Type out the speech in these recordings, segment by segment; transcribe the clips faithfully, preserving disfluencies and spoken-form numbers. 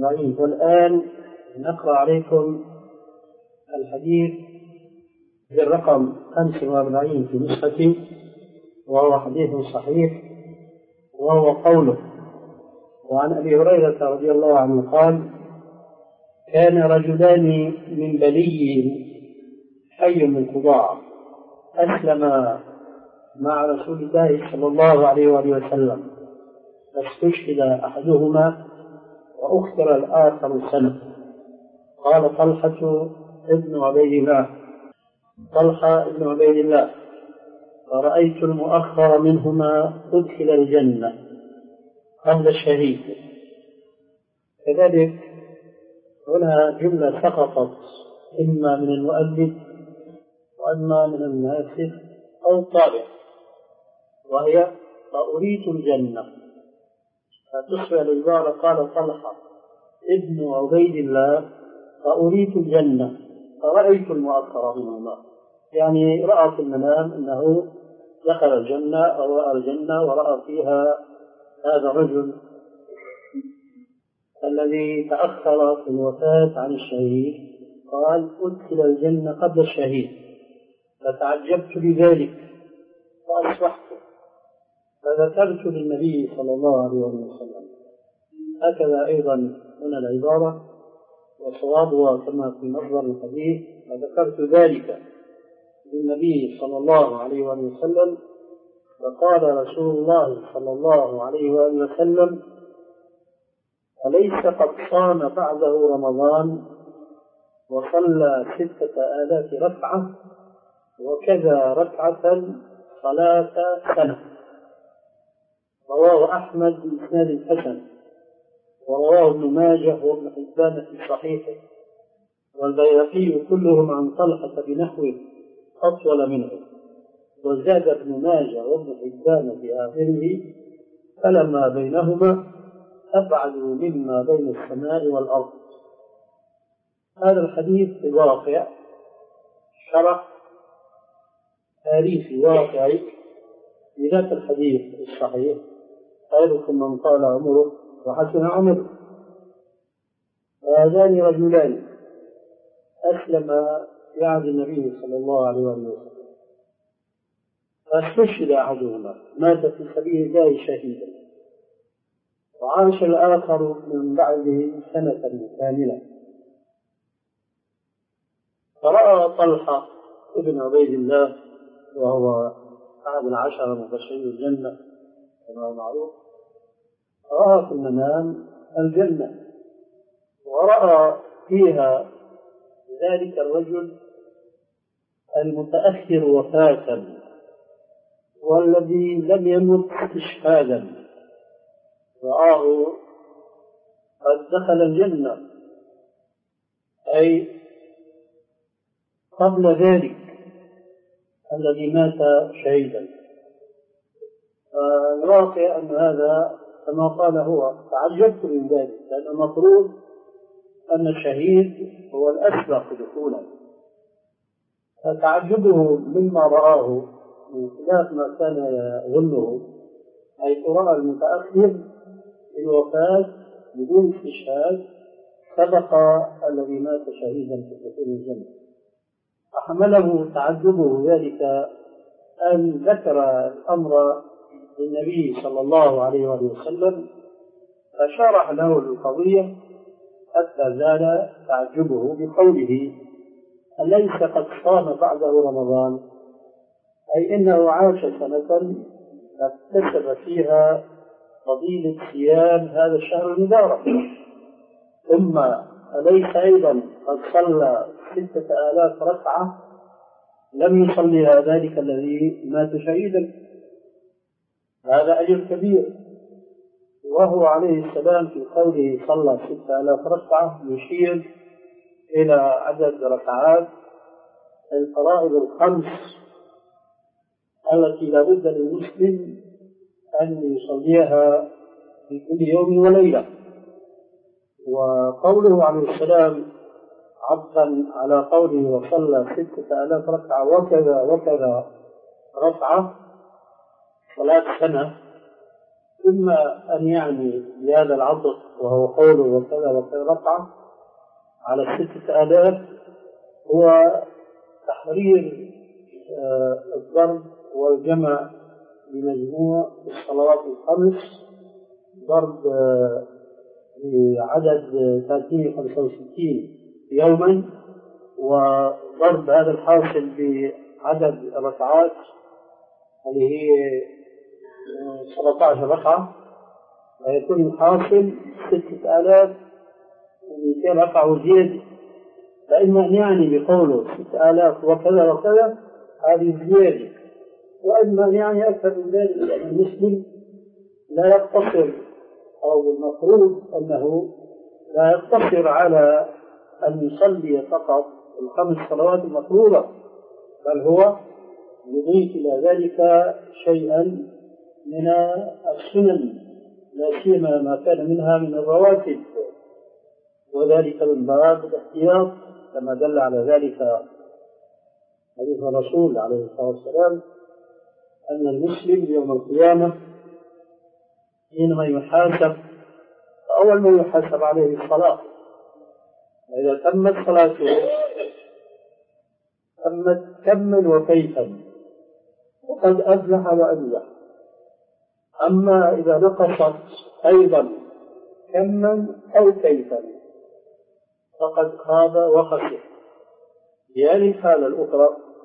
ضعيف. والآن نقرأ عليكم الحديث بالرقم خمسة وأربعين في نسختي، وهو حديث صحيح، وهو قوله: وعن أبي هريرة رضي الله عنه قال: كان رجلان من بلي حي من قضاع أسلم مع رسول الله صلى الله عليه وآله وسلم، فاستشهد أحدهما وأخر الآخر سنة. قال طلحة ابن عبيد الله طلحة ابن عبيد الله فرأيت المؤخر منهما أدخل الجنة قبل الشهيد. كذلك هنا جملة سقطت إما من المؤلف وإما من الناسخ أو الطابع، وهي فأريت الجنة، فتصبح العبارة قال طلحة ابن عبيد الله فأريت الجنة فرأيت المؤخر منهما، يعني رأى في المنام أنه دخل الجنة أو رأى الجنة ورأى فيها هذا الرجل الذي تأخر في الوفاة عن الشهيد، قال أدخل الجنة قبل الشهيد، فتعجبت بذلك فأصبحت فذكرت للنبي صلى الله عليه وسلم. هكذا أيضا هنا العبارة، وصوابها كما في مصدر الحديث: فذكرت ذلك للنبي صلى الله عليه وسلم، فقال رسول الله صلى الله عليه وسلم: أليس قد صام بعده رمضان وصلى ستة آلاف ركعة وكذا ركعة صلاة سنة؟ رواه أحمد بإسناد حسن، ورواه ابن ماجه وابن حبان في صحيحه، والبيهقي كلهم عن طلحة بنحوه أطول منه، وزاد ابن ماجه وابن حبان في آخره: فلما بينهما أبعد مما بين السماء والأرض. هذا الحديث في واقع شرح تاريخي واقعي لذات الحديث الصحيح: خيركم من طال عمره وحسن عمره. هذان رجلان أسلم في عهد النبي صلى الله عليه وسلم، فاستشهد أحدهما مات في سبيل الله شهيدا، وعاش الآخر من بعده سنة كاملة. فرأى طلحة ابن عبيد الله وهو أحد العشرة المبشرين بالجنة كما هو معروف، رأى في المنام الجنة، ورأى فيها ذلك الرجل المتأخر وفاة والذي لم يمت استشهادا، رآه قد دخل الجنة أي قبل ذلك الذي مات شهيدا. الواقع أن هذا كما قال هو: تعجبت من ذلك، لأن المفروض أن الشهيد هو الأسبق دخولا، فتعجبه مما رآه من خلاف ما كان يظنه، حيث رأى المتأخر في الوفاة بدون استشهاد سبق الذي مات شهيدا في دخول الجنة. فحمله تعجبه ذلك أن ذكر الأمر للنبي صلى الله عليه وسلم، فشرح له القضية حتى زال تعجبه بقوله: أليس قد صام بعده رمضان؟ أي إنه عاش سنة اكتسب فيها فضيلة صيام هذا الشهر المبارك. ثم أليس أيضا قد صلى ستة آلاف ركعة لم يصليها ذلك الذي مات شهيدا؟ هذا أجر كبير. وهو عليه السلام في قوله صلى ستة آلاف ركعة يشير إلى عدد ركعات الفرائض الخمس التي لا بد للمسلم أن يصليها في كل يوم وليلة. وقوله عليه السلام عطفا على قوله وصلى ستة آلاف ركعة وكذا وكذا ركعة صلاة سنة، إما أن يعني بهذا العطف وهو قوله وكذا وكذا ركعة على الستة آلاف هو تحرير الضرب والجمع بمجموع الصلوات الخمس ضرب بعدد ثلاثمائة وخمسة وستين يوما، وضرب هذا الحاصل بعدد الركعات اللي هي سبعة عشر ركعة، ويكون الحاصل ستة آلاف ومئتين ركعة وزيادة. فإما أن يعني بقوله ستة آلاف وكذا وكذا هذه زيادة، وإما أن يعني أكثر من ذلك، لأن المسلم لا يقتصر أو المفروض أنه لا يقتصر على أن يصلي فقط الخمس صلوات المفروضة، بل هو يضيف إلى ذلك شيئا من السنن، لا سيما ما كان منها من الرواتب، وذلك من باب الاحتياط كما دل على ذلك حديث الرسول عليه الصلاة والسلام أن المسلم يوم القيامة حينما يحاسب فأول ما يحاسب عليه الصلاة، وإذا تمت صلاته تمت كما وكيفا وقد أفلح وأنجح. أما إذا نقصت أيضا كما أو كيفا فقد خاب وخسر. في هذه الحالة الأخرى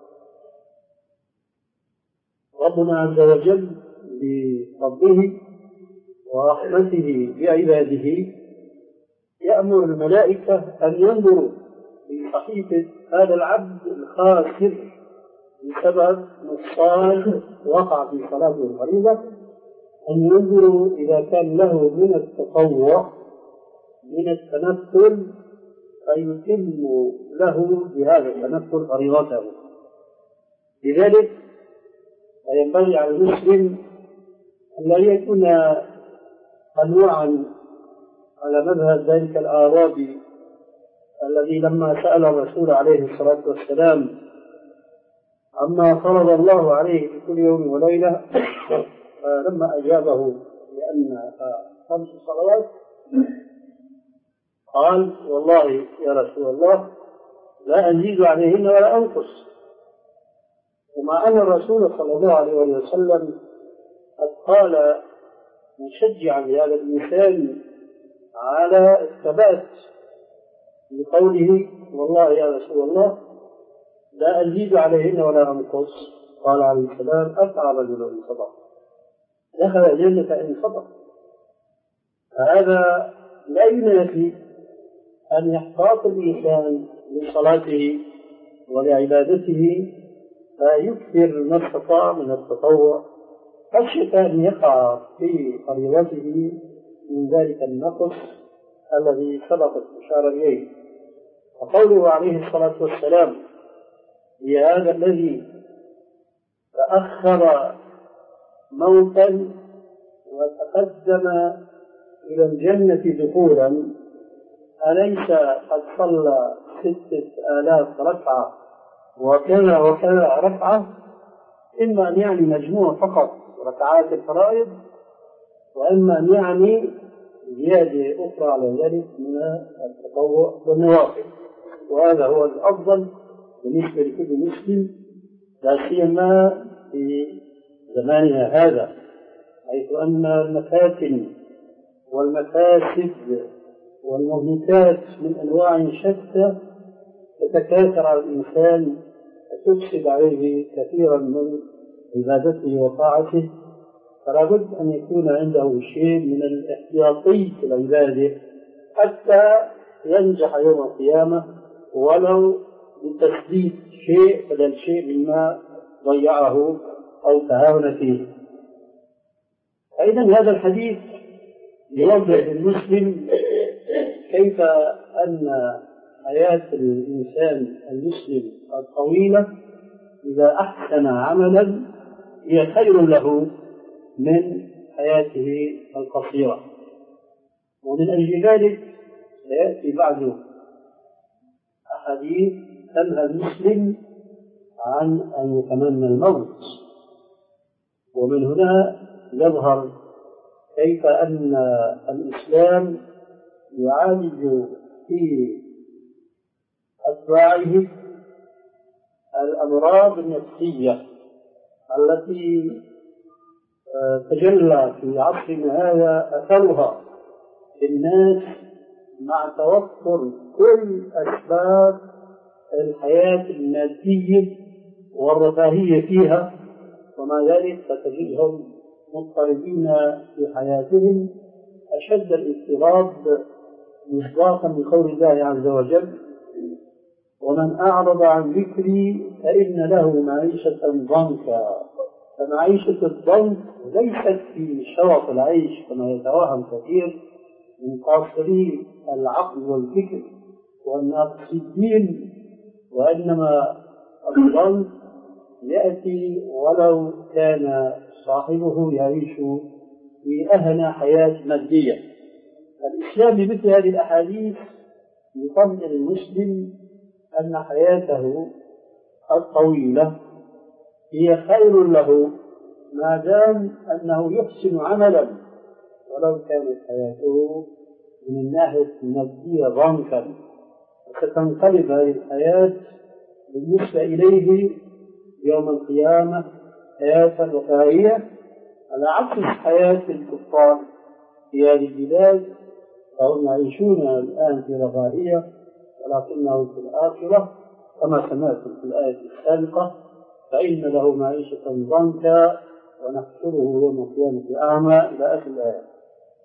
ربنا عز وجل بفضله ورحمته بعباده يأمر الملائكة أن ينظروا في صحيفة هذا العبد الخاسر بسبب نقصان وقع في صلاته الفريضة، أن ينظروا إذا كان له من التطوع من التنفل فيتم له بهذا التنفل فريضته. لذلك فينبغي على المسلم أن لا يكون أنواعا على مذهب ذلك الأعرابي الذي لما سأل الرسول عليه الصلاة والسلام عما فرض الله عليه في كل يوم وليلة، فلما أجابه بأن خمس صلوات قال والله يا رسول الله لا أزيد عليهن ولا أنقص. ومع أن الرسول صلى الله عليه وسلم قد قال مشجعا لهذا الإنسان على الثبات بقوله والله يا رسول الله لا أزيد عليهن ولا أنقص، قال عليه السلام أفعل رجل إن صدق دخل الجنة إن صدق. فهذا لا ينافي أن يحتاط الإنسان لصلاته ولعبادته فيكثر ما استطاع من التطوع خشية أن يقع في فريضته من ذلك النقص الذي سبق الإشارة إليه. وقوله عليه الصلاة والسلام لهذا الذي تأخر موتا وتقدم إلى الجنة دخولا أليس قد صلى ستة آلاف ركعة وكذا وكذا ركعة، إما أن يعني مجموع فقط ركعات الفرائض، وإما أن يعني زيادة أخرى على ذلك من التطوع والنوافل. وهذا هو الأفضل بالنسبة لكل مسلم، لا سيما في زماننا هذا، حيث أن المفاتن والمفاسد والمهلكات من أنواع شتى تتكاثر على الإنسان وتفسد عليه كثيرا من عبادته وطاعته، فلا بد أن يكون عنده شيء من الاحتياطي في العبادة حتى ينجح يوم القيامة ولو بتسديد شيء بدل شيء مما ضيعه أو تهاون فيه. أيضا هذا الحديث يوضح للمسلم كيف أن حياة الإنسان المسلم الطويلة إذا أحسن عملا هي خير له من حياته القصيرة. ومن أجل ذلك سيأتي بعد أحاديث تنهى المسلم عن أن يتمنى الموت، ومن هنا يظهر كيف أن الإسلام يعالج في أتباعه الأمراض النفسية التي تجلى في عصرنا هذا أثرها في الناس مع توفر كل أسباب الحياة المادية والرفاهية فيها، ومع ذلك فتجدهم مضطربين في حياتهم أشد الاضطراب مصداقا لقول الله عز وجل: ومن أعرض عن ذكري فإن له معيشة ضنكا. فمعيشة الضنك ليست في شرف العيش كما يتوهم كثير من قاصري العقل والفكر والناقصي الدين، وإنما الضنك يأتي ولو كان صاحبه يعيش في أهنى حياة مادية. الإسلام بمثل هذه الأحاديث يطمئن المسلم أن حياته الطويلة هي خير له ما دام أنه يحسن عملا، ولو كانت حياته من الناحية المادية ضنكا، ستنقلب هذه الحياة بالنسبة إليه يوم القيامة حياة رفاهية، على عكس حياة الكفار في هذه البلاد، فهم يعيشون الآن في رفاهية، ولكنهم في الآخرة كما سمعتم في الآية السابقة: فإن له معيشة ضنكا ونحشره يوم القيامة أعمى، إلى آخر الآية.